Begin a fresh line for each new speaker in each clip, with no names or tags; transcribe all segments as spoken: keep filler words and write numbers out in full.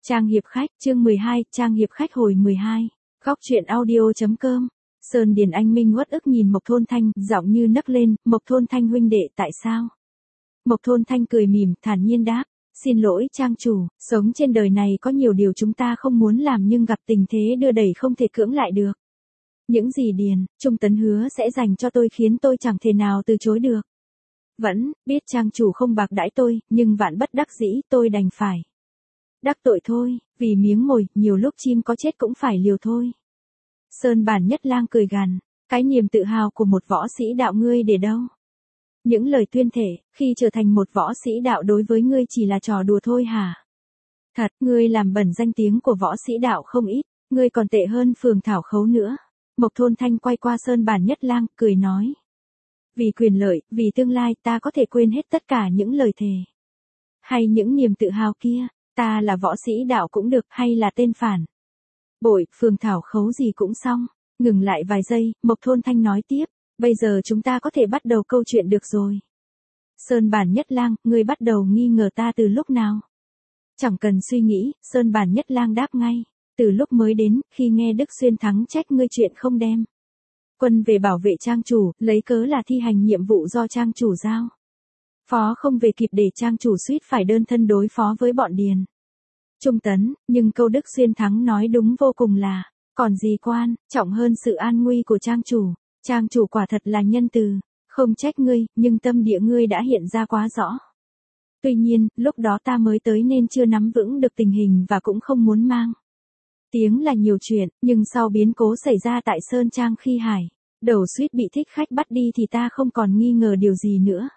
Trang hiệp khách, chương mười hai, trang hiệp khách hồi mười hai. Góc truyện audio.com. Sơn Điền Anh Minh uất ức nhìn Mộc Thôn Thanh, giọng như nấc lên, Mộc Thôn Thanh huynh đệ tại sao? Mộc Thôn Thanh cười mỉm, thản nhiên đáp, xin lỗi trang chủ, sống trên đời này có nhiều điều chúng ta không muốn làm nhưng gặp tình thế đưa đẩy không thể cưỡng lại được. Những gì Điền, Trung Tấn hứa sẽ dành cho tôi khiến tôi chẳng thể nào từ chối được. Vẫn, biết trang chủ không bạc đãi tôi, nhưng vạn bất đắc dĩ tôi đành phải. Đắc tội thôi, vì miếng mồi, nhiều lúc chim có chết cũng phải liều thôi. Sơn Bản Nhất Lang cười gằn, cái niềm tự hào của một võ sĩ đạo ngươi để đâu? Những lời tuyên thể, khi trở thành một võ sĩ đạo đối với ngươi chỉ là trò đùa thôi hả? Thật, ngươi làm bẩn danh tiếng của võ sĩ đạo không ít, ngươi còn tệ hơn Phường Thảo Khấu nữa. Mộc Thôn Thanh quay qua Sơn Bản Nhất Lang, cười nói. Vì quyền lợi, vì tương lai ta có thể quên hết tất cả những lời thề. Hay những niềm tự hào kia. Ta là võ sĩ đạo cũng được hay là tên phản. Bội, Phường Thảo Khấu gì cũng xong. Ngừng lại vài giây, Mộc Thôn Thanh nói tiếp. Bây giờ chúng ta có thể bắt đầu câu chuyện được rồi. Sơn Bản Nhất Lang, ngươi bắt đầu nghi ngờ ta từ lúc nào? Chẳng cần suy nghĩ, Sơn Bản Nhất Lang đáp ngay. Từ lúc mới đến, khi nghe Đức Xuyên Thắng trách ngươi chuyện không đem quân về bảo vệ trang chủ, lấy cớ là thi hành nhiệm vụ do trang chủ giao. Phó không về kịp để trang chủ suýt phải đơn thân đối phó với bọn Điền Trung Tấn, nhưng câu Đức Xuyên Thắng nói đúng vô cùng là, còn gì quan, trọng hơn sự an nguy của trang chủ, trang chủ quả thật là nhân từ, không trách ngươi, nhưng tâm địa ngươi đã hiện ra quá rõ. Tuy nhiên, lúc đó ta mới tới nên chưa nắm vững được tình hình và cũng không muốn mang tiếng là nhiều chuyện, nhưng sau biến cố xảy ra tại Sơn Trang khi Hải Đầu suýt bị thích khách bắt đi thì ta không còn nghi ngờ điều gì nữa.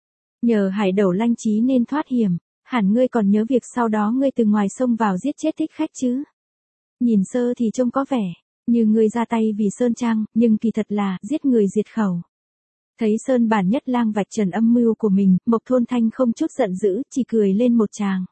Nhờ Hải Đầu lanh trí nên thoát hiểm, hẳn ngươi còn nhớ việc sau đó ngươi từ ngoài sông vào giết chết thích khách chứ. Nhìn sơ thì trông có vẻ như ngươi ra tay vì Sơn Trang, nhưng kỳ thật là giết người diệt khẩu. Thấy Sơn Bản Nhất Lang vạch trần âm mưu của mình, Mộc Thôn Thanh không chút giận dữ, chỉ cười lên một tràng.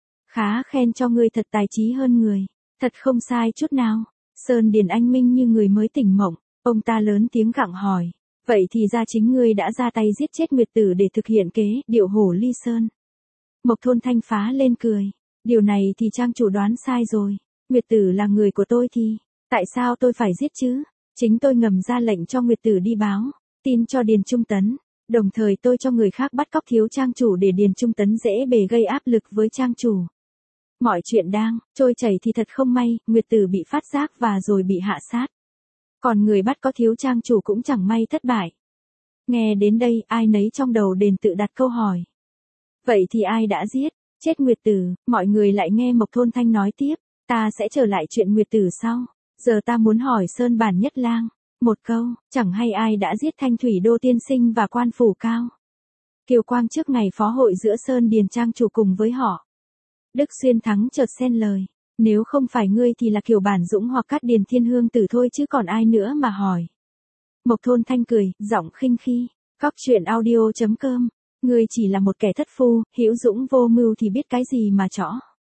Khá khen cho ngươi thật tài trí hơn người, thật không sai chút nào. Sơn Điền Anh Minh như người mới tỉnh mộng, ông ta lớn tiếng gặng hỏi. Vậy thì ra chính ngươi đã ra tay giết chết Nguyệt Tử để thực hiện kế điệu hổ ly sơn. Mộc Thôn Thanh phá lên cười. Điều này thì trang chủ đoán sai rồi. Nguyệt Tử là người của tôi thì, tại sao tôi phải giết chứ? Chính tôi ngầm ra lệnh cho Nguyệt Tử đi báo tin cho Điền Trung Tấn. Đồng thời tôi cho người khác bắt cóc thiếu trang chủ để Điền Trung Tấn dễ bề gây áp lực với trang chủ. Mọi chuyện đang trôi chảy thì thật không may, Nguyệt Tử bị phát giác và rồi bị hạ sát. Còn người bắt có thiếu trang chủ cũng chẳng may thất bại. Nghe đến đây, ai nấy trong đầu đền tự đặt câu hỏi. Vậy thì ai đã giết, chết Nguyệt Tử? Mọi người lại nghe Mộc Thôn Thanh nói tiếp. Ta sẽ trở lại chuyện Nguyệt Tử sau. Giờ ta muốn hỏi Sơn Bản Nhất Lang một câu, chẳng hay ai đã giết Thanh Thủy Đô tiên sinh và quan phủ cao Kiều Quang trước ngày phó hội giữa Sơn Điền trang chủ cùng với họ. Đức Xuyên Thắng chợt xen lời. Nếu không phải ngươi thì là Kiều Bản Dũng hoặc Cát Điền Thiên Hương Tử thôi chứ còn ai nữa mà hỏi. Mộc Thôn Thanh cười, giọng khinh khi. Góc truyện audio.com. Ngươi chỉ là một kẻ thất phu, hữu dũng vô mưu thì biết cái gì mà chõ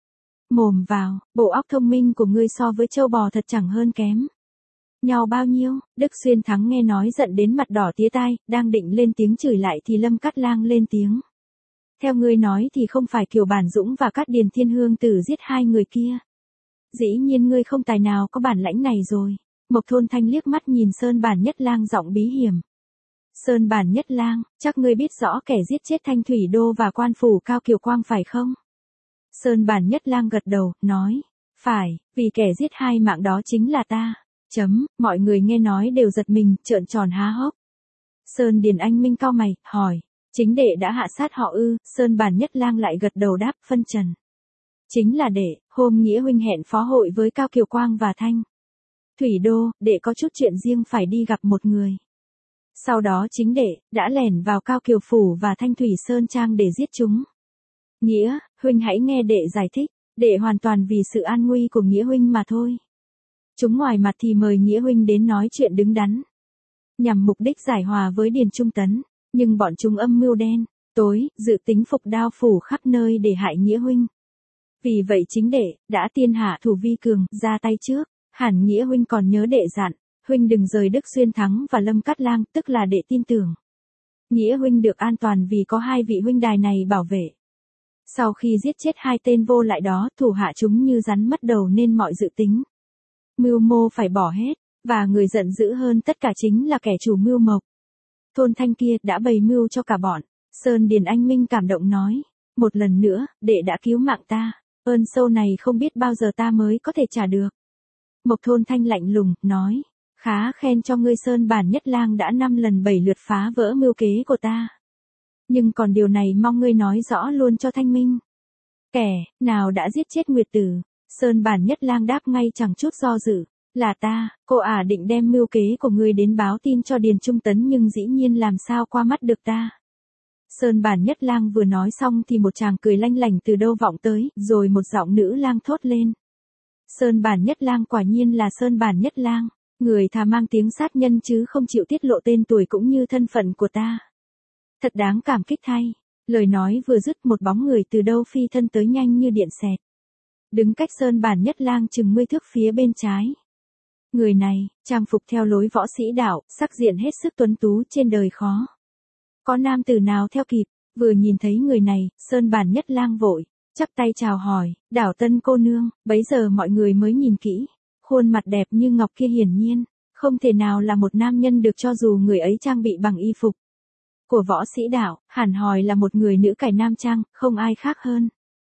mồm vào, bộ óc thông minh của ngươi so với châu bò thật chẳng hơn kém nhau bao nhiêu. Đức Xuyên Thắng nghe nói giận đến mặt đỏ tía tai, đang định lên tiếng chửi lại thì Lâm Cát Lang lên tiếng. Theo ngươi nói thì không phải Kiều Bản Dũng và Cát Điền Thiên Hương Tử giết hai người kia. Dĩ nhiên ngươi không tài nào có bản lãnh này rồi. Mộc Thôn Thanh liếc mắt nhìn Sơn Bản Nhất Lang giọng bí hiểm. Sơn Bản Nhất Lang, chắc ngươi biết rõ kẻ giết chết Thanh Thủy Đô và quan phủ cao Kiều Quang phải không? Sơn Bản Nhất Lang gật đầu, nói. Phải, vì kẻ giết hai mạng đó chính là ta. Chấm, mọi người nghe nói đều giật mình, trợn tròn há hốc. Sơn Điền Anh Minh cau mày, hỏi. Chính đệ đã hạ sát họ ư? Sơn Bản Nhất Lang lại gật đầu đáp, phân trần. Chính là đệ, hôm Nghĩa huynh hẹn phó hội với Cao Kiều Quang và Thanh Thủy Đô, đệ có chút chuyện riêng phải đi gặp một người. Sau đó chính đệ đã lẻn vào Cao Kiều Phủ và Thanh Thủy Sơn Trang để giết chúng. Nghĩa, huynh hãy nghe đệ giải thích, đệ hoàn toàn vì sự an nguy của Nghĩa huynh mà thôi. Chúng ngoài mặt thì mời Nghĩa huynh đến nói chuyện đứng đắn, nhằm mục đích giải hòa với Điền Trung Tấn, nhưng bọn chúng âm mưu đen tối, dự tính phục đao phủ khắp nơi để hại Nghĩa huynh. Vì vậy chính đệ đã tiên hạ thủ vi cường, ra tay trước. Hẳn Nghĩa huynh còn nhớ đệ dặn, huynh đừng rời Đức Xuyên Thắng và Lâm Cát Lang, tức là đệ tin tưởng Nghĩa huynh được an toàn vì có hai vị huynh đài này bảo vệ. Sau khi giết chết hai tên vô lại đó, thủ hạ chúng như rắn mất đầu nên mọi dự tính mưu mô phải bỏ hết, và người giận dữ hơn tất cả chính là kẻ chủ mưu Mộc Thôn Thanh kia đã bày mưu cho cả bọn. Sơn Điền Anh Minh cảm động nói, một lần nữa, đệ đã cứu mạng ta, ơn sâu này không biết bao giờ ta mới có thể trả được. Mộc Thôn Thanh lạnh lùng, nói, khá khen cho ngươi Sơn Bản Nhất Lang đã năm lần bảy lượt phá vỡ mưu kế của ta. Nhưng còn điều này mong ngươi nói rõ luôn cho thanh minh. Kẻ nào đã giết chết Nguyệt Tử? Sơn Bản Nhất Lang đáp ngay chẳng chút do dự, là ta. Cô ả định đem mưu kế của ngươi đến báo tin cho Điền Trung Tấn nhưng dĩ nhiên làm sao qua mắt được ta. Sơn Bản Nhất Lang vừa nói xong thì một chàng cười lanh lảnh từ đâu vọng tới, rồi một giọng nữ lang thốt lên. Sơn Bản Nhất Lang quả nhiên là Sơn Bản Nhất Lang, người thà mang tiếng sát nhân chứ không chịu tiết lộ tên tuổi cũng như thân phận của ta. Thật đáng cảm kích thay. Lời nói vừa dứt một bóng người từ đâu phi thân tới nhanh như điện xẹt. Đứng cách Sơn Bản Nhất Lang chừng mươi thước phía bên trái. Người này, trang phục theo lối võ sĩ đạo, sắc diện hết sức tuấn tú trên đời khó. Có nam tử nào theo kịp, vừa nhìn thấy người này, Sơn Bản Nhất Lang vội, chắp tay chào hỏi, đảo Tân cô nương, bấy giờ mọi người mới nhìn kỹ. Khuôn mặt đẹp như ngọc kia hiển nhiên, không thể nào là một nam nhân được cho dù người ấy trang bị bằng y phục của võ sĩ đạo, hẳn hòi là một người nữ cải nam trang, không ai khác hơn.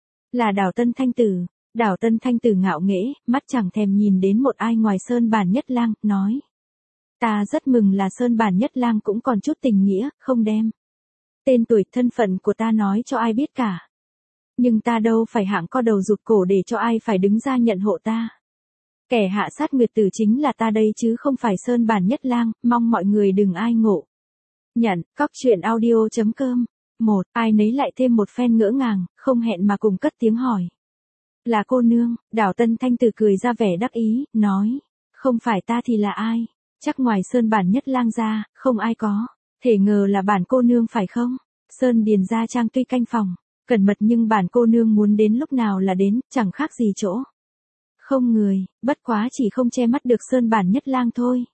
Là đảo Tân Thanh Tử. Đảo Tân Thanh Tử ngạo nghễ, mắt chẳng thèm nhìn đến một ai ngoài Sơn Bản Nhất Lang, nói. Ta rất mừng là Sơn Bản Nhất Lang cũng còn chút tình nghĩa, không đem tên tuổi thân phận của ta nói cho ai biết cả. Nhưng ta đâu phải hạng co đầu rụt cổ để cho ai phải đứng ra nhận hộ ta. Kẻ hạ sát Nguyệt Tử chính là ta đây chứ không phải Sơn Bản Nhất Lang, mong mọi người đừng ai ngộ nhận. Cóc truyện audio chấm com. Một, ai nấy lại thêm một phen ngỡ ngàng, không hẹn mà cùng cất tiếng hỏi. Là cô nương. Đảo Tân Thanh Tử cười ra vẻ đắc ý, nói. Không phải ta thì là ai? Chắc ngoài Sơn Bản Nhất Lang ra, không ai có thể ngờ là bản cô nương phải không? Sơn Điền gia trang tuy canh phòng cẩn mật nhưng bản cô nương muốn đến lúc nào là đến, chẳng khác gì chỗ không người, bất quá chỉ không che mắt được Sơn Bản Nhất Lang thôi.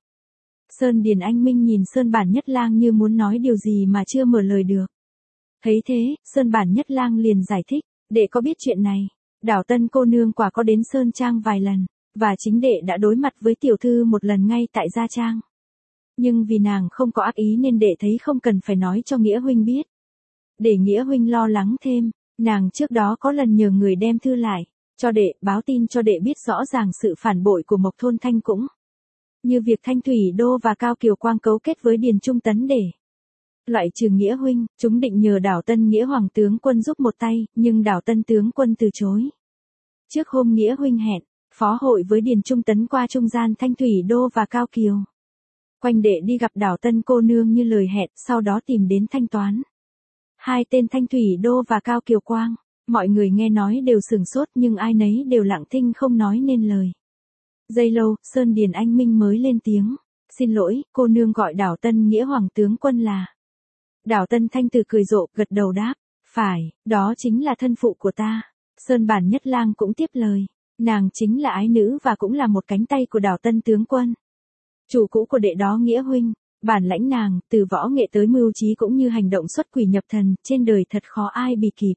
Sơn Điền Anh Minh nhìn Sơn Bản Nhất Lang như muốn nói điều gì mà chưa mở lời được. Thấy thế, Sơn Bản Nhất Lang liền giải thích, đệ có biết chuyện này, đảo Tân cô nương quả có đến Sơn Trang vài lần, và chính đệ đã đối mặt với tiểu thư một lần ngay tại gia trang. Nhưng vì nàng không có ác ý nên đệ thấy không cần phải nói cho Nghĩa huynh biết. Để Nghĩa huynh lo lắng thêm, nàng trước đó có lần nhờ người đem thư lại cho đệ, báo tin cho đệ biết rõ ràng sự phản bội của Mộc Thôn Thanh cũng như việc Thanh Thủy Đô và Cao Kiều Quang cấu kết với Điền Trung Tấn để loại trừ Nghĩa huynh. Chúng định nhờ đảo Tân Nghĩa Hoàng tướng quân giúp một tay, nhưng đảo Tân tướng quân từ chối. Trước hôm Nghĩa huynh hẹn phó hội với Điền Trung Tấn qua trung gian Thanh Thủy Đô và Cao Kiều Quanh đệ đi gặp đảo Tân cô nương như lời hẹn, sau đó tìm đến thanh toán hai tên Thanh Thủy Đô và Cao Kiều Quang. Mọi người nghe nói đều sửng sốt nhưng ai nấy đều lặng thinh không nói nên lời. Giây lâu, Sơn Điền Anh Minh mới lên tiếng. Xin lỗi, cô nương gọi đảo Tân Nghĩa Hoàng tướng quân là. Đảo Tân Thanh Tử cười rộ, gật đầu đáp. Phải, đó chính là thân phụ của ta. Sơn Bản Nhất Lang cũng tiếp lời. Nàng chính là ái nữ và cũng là một cánh tay của đảo Tân tướng quân. Chủ cũ của đệ đó Nghĩa huynh. Bản lãnh nàng, từ võ nghệ tới mưu trí cũng như hành động xuất quỷ nhập thần, trên đời thật khó ai bì kịp.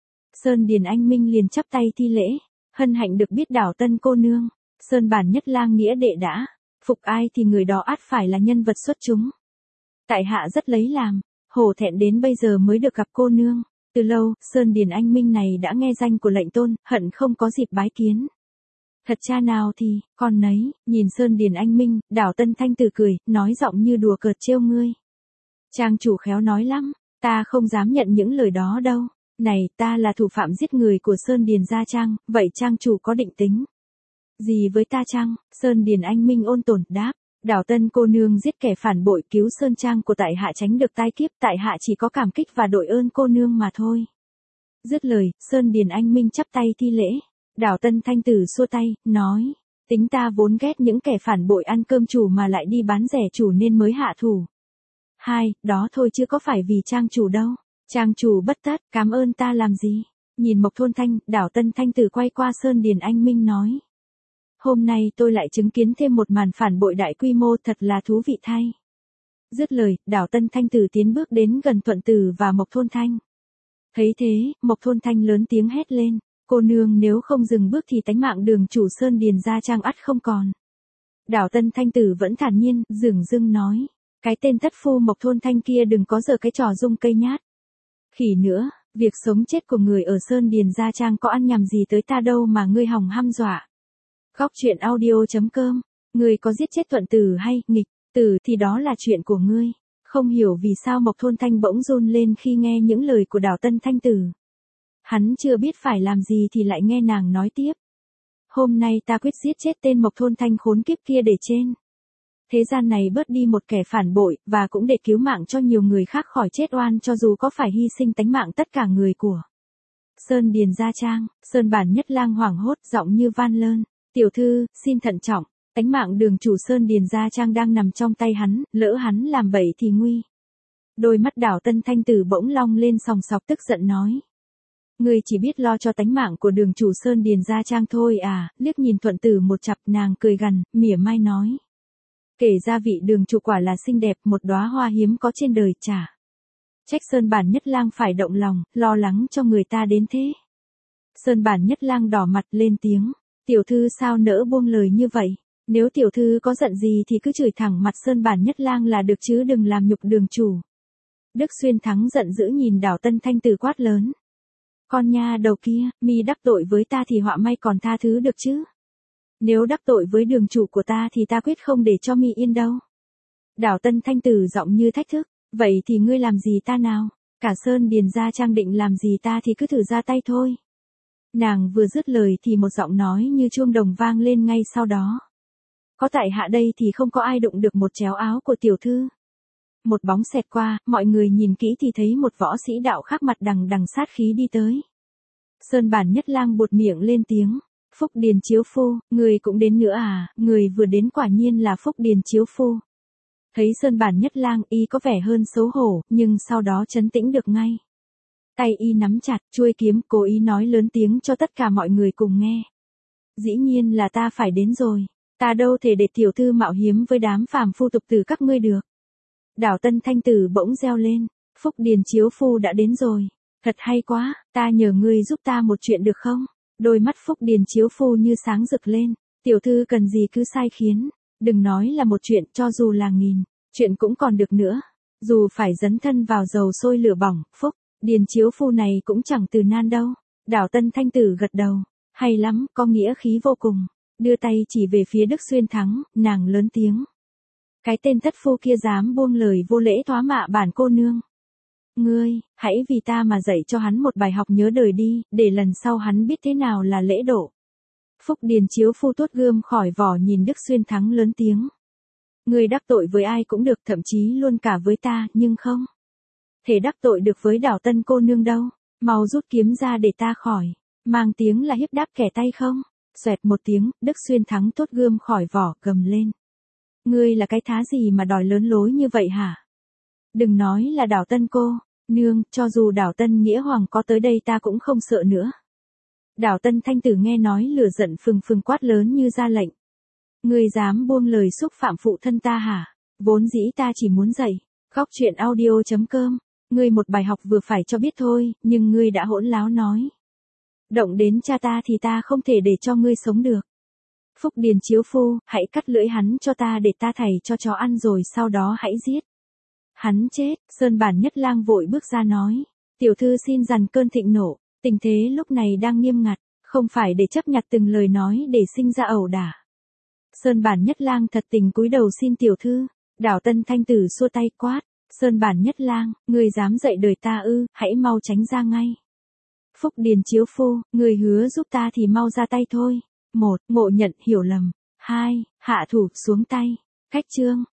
Sơn Điền Anh Minh liền chắp tay thi lễ. Hân hạnh được biết đảo Tân cô nương. Sơn Bản Nhất Lang Nghĩa đệ đã phục ai thì người đó ắt phải là nhân vật xuất chúng. Tại hạ rất lấy làm hổ thẹn đến bây giờ mới được gặp cô nương. Từ lâu, Sơn Điền Anh Minh này đã nghe danh của lệnh tôn, hận không có dịp bái kiến. Thật cha nào thì, con nấy. Nhìn Sơn Điền Anh Minh, đảo Tân Thanh Tử cười, nói giọng như đùa cợt trêu ngươi. Trang chủ khéo nói lắm, ta không dám nhận những lời đó đâu. Này, ta là thủ phạm giết người của Sơn Điền gia trang, vậy trang chủ có định tính gì với ta chăng? Sơn Điền Anh Minh ôn tồn đáp. Đảo Tân cô nương giết kẻ phản bội cứu Sơn Trang của tại hạ tránh được tai kiếp, tại hạ chỉ có cảm kích và đội ơn cô nương mà thôi. Dứt lời, Sơn Điền Anh Minh chắp tay thi lễ. Đảo Tân Thanh Tử xua tay, nói. Tính ta vốn ghét những kẻ phản bội ăn cơm chủ mà lại đi bán rẻ chủ nên mới hạ thủ. Hai, đó thôi chứ có phải vì trang chủ đâu. Trang chủ bất tất, cảm ơn ta làm gì. Nhìn Mộc Thôn Thanh, đảo Tân Thanh Tử quay qua Sơn Điền Anh Minh nói. Hôm nay tôi lại chứng kiến thêm một màn phản bội đại quy mô thật là thú vị thay. Dứt lời, đảo Tân Thanh Tử tiến bước đến gần Thuận Tử và Mộc Thôn Thanh. Thấy thế, Mộc Thôn Thanh lớn tiếng hét lên, cô nương nếu không dừng bước thì tánh mạng đường chủ Sơn Điền gia trang ắt không còn. Đảo Tân Thanh Tử vẫn thản nhiên, dửng dưng nói, cái tên thất phu Mộc Thôn Thanh kia đừng có giở cái trò dung cây nhát. Khỉ nữa, việc sống chết của người ở Sơn Điền gia trang có ăn nhầm gì tới ta đâu mà ngươi hòng hăm dọa. Góc truyện audio.com, ngươi có giết chết Thuận Tử hay nghịch tử thì đó là chuyện của ngươi. Không hiểu vì sao Mộc Thôn Thanh bỗng run lên khi nghe những lời của Đảo Tân Thanh Tử. Hắn chưa biết phải làm gì thì lại nghe nàng nói tiếp. Hôm nay ta quyết giết chết tên Mộc Thôn Thanh khốn kiếp kia để trên thế gian này bớt đi một kẻ phản bội, và cũng để cứu mạng cho nhiều người khác khỏi chết oan cho dù có phải hy sinh tánh mạng tất cả người của Sơn Điền gia trang. Sơn Bản Nhất Lang hoảng hốt, giọng như van lơn, tiểu thư, xin thận trọng, tánh mạng đường chủ Sơn Điền gia trang đang nằm trong tay hắn, lỡ hắn làm bậy thì nguy. Đôi mắt Đảo Tân Thanh Tử bỗng long lên sòng sọc tức giận nói. Ngươi chỉ biết lo cho tánh mạng của đường chủ Sơn Điền gia trang thôi à, liếc nhìn Thuận Tử một chặp, nàng cười gằn, mỉa mai nói. Kể ra vị đường chủ quả là xinh đẹp, một đóa hoa hiếm có trên đời chả trách Sơn Bản Nhất Lang phải động lòng, lo lắng cho người ta đến thế. Sơn Bản Nhất Lang đỏ mặt lên tiếng, tiểu thư sao nỡ buông lời như vậy, nếu tiểu thư có giận gì thì cứ chửi thẳng mặt Sơn Bản Nhất Lang là được chứ đừng làm nhục đường chủ. Đức Xuyên Thắng giận dữ nhìn Đảo Tân Thanh Tử quát lớn. Con nha đầu kia, mi đắc tội với ta thì họa may còn tha thứ được chứ. Nếu đắc tội với đường chủ của ta thì ta quyết không để cho mi yên đâu. Đảo Tân Thanh Tử giọng như thách thức, vậy thì ngươi làm gì ta nào, cả Sơn Điền gia trang định làm gì ta thì cứ thử ra tay thôi. Nàng vừa dứt lời thì một giọng nói như chuông đồng vang lên ngay sau đó. Có tại hạ đây thì không có ai đụng được một chéo áo của tiểu thư. Một bóng xẹt qua, mọi người nhìn kỹ thì thấy một võ sĩ đạo khác mặt đằng đằng sát khí đi tới. Sơn Bản Nhất Lang buột miệng lên tiếng. Phúc Điền chiếu phu, người cũng đến nữa à, người vừa đến quả nhiên là Phúc Điền chiếu phu. Thấy Sơn Bản Nhất Lang y có vẻ hơn xấu hổ, nhưng sau đó trấn tĩnh được ngay. Tay y nắm chặt chuôi kiếm, cố ý nói lớn tiếng cho tất cả mọi người cùng nghe. Dĩ nhiên là ta phải đến rồi, ta đâu thể để tiểu thư mạo hiểm với đám phàm phu tục tử các ngươi được. Đảo Tân Thanh Tử bỗng reo lên, Phúc Điền chiếu phu đã đến rồi, thật hay quá, ta nhờ ngươi giúp ta một chuyện được không? Đôi mắt Phúc Điền chiếu phu như sáng rực lên, tiểu thư cần gì cứ sai khiến, đừng nói là một chuyện, cho dù là nghìn chuyện cũng còn được nữa. Dù phải dấn thân vào dầu sôi lửa bỏng, Phúc Điền chiếu phu này cũng chẳng từ nan đâu. Đảo Tân Thanh Tử gật đầu, hay lắm, có nghĩa khí vô cùng, đưa tay chỉ về phía Đức Xuyên Thắng, nàng lớn tiếng. Cái tên thất phu kia dám buông lời vô lễ thoá mạ bản cô nương. Ngươi, hãy vì ta mà dạy cho hắn một bài học nhớ đời đi, để lần sau hắn biết thế nào là lễ độ. Phúc Điền chiếu phu tuốt gươm khỏi vỏ nhìn Đức Xuyên Thắng lớn tiếng. Ngươi đắc tội với ai cũng được, thậm chí luôn cả với ta, nhưng không thể đắc tội được với Đảo Tân cô nương đâu. Mau rút kiếm ra để ta khỏi mang tiếng là hiếp đáp kẻ tay không. Xoẹt một tiếng, Đức Xuyên Thắng tuốt gươm khỏi vỏ, gầm lên. Ngươi là cái thá gì mà đòi lớn lối như vậy hả? Đừng nói là Đảo Tân cô nương, cho dù Đảo Tân Nghĩa Hoàng có tới đây ta cũng không sợ nữa. Đảo Tân Thanh Tử nghe nói lửa giận phừng phừng quát lớn như ra lệnh. Ngươi dám buông lời xúc phạm phụ thân ta hả? Vốn dĩ ta chỉ muốn dạy. Góc truyện audio.com, ngươi một bài học vừa phải cho biết thôi, nhưng ngươi đã hỗn láo nói. Động đến cha ta thì ta không thể để cho ngươi sống được. Phúc Điền chiếu phu, hãy cắt lưỡi hắn cho ta để ta thảy cho chó ăn rồi sau đó hãy giết hắn chết. Sơn Bản Nhất Lang vội bước ra nói. Tiểu thư xin dằn cơn thịnh nộ, tình thế lúc này đang nghiêm ngặt, không phải để chấp nhặt từng lời nói để sinh ra ẩu đả. Sơn Bản Nhất Lang thật tình cúi đầu xin tiểu thư. Đảo Tân Thanh Tử xua tay quát. Sơn Bản Nhất Lang, ngươi dám dạy đời ta ư, hãy mau tránh ra ngay. Phúc Điền chiếu phu, ngươi hứa giúp ta thì mau ra tay thôi. Một, ngộ nhận hiểu lầm. Hai, hạ thủ xuống tay. Khách chương.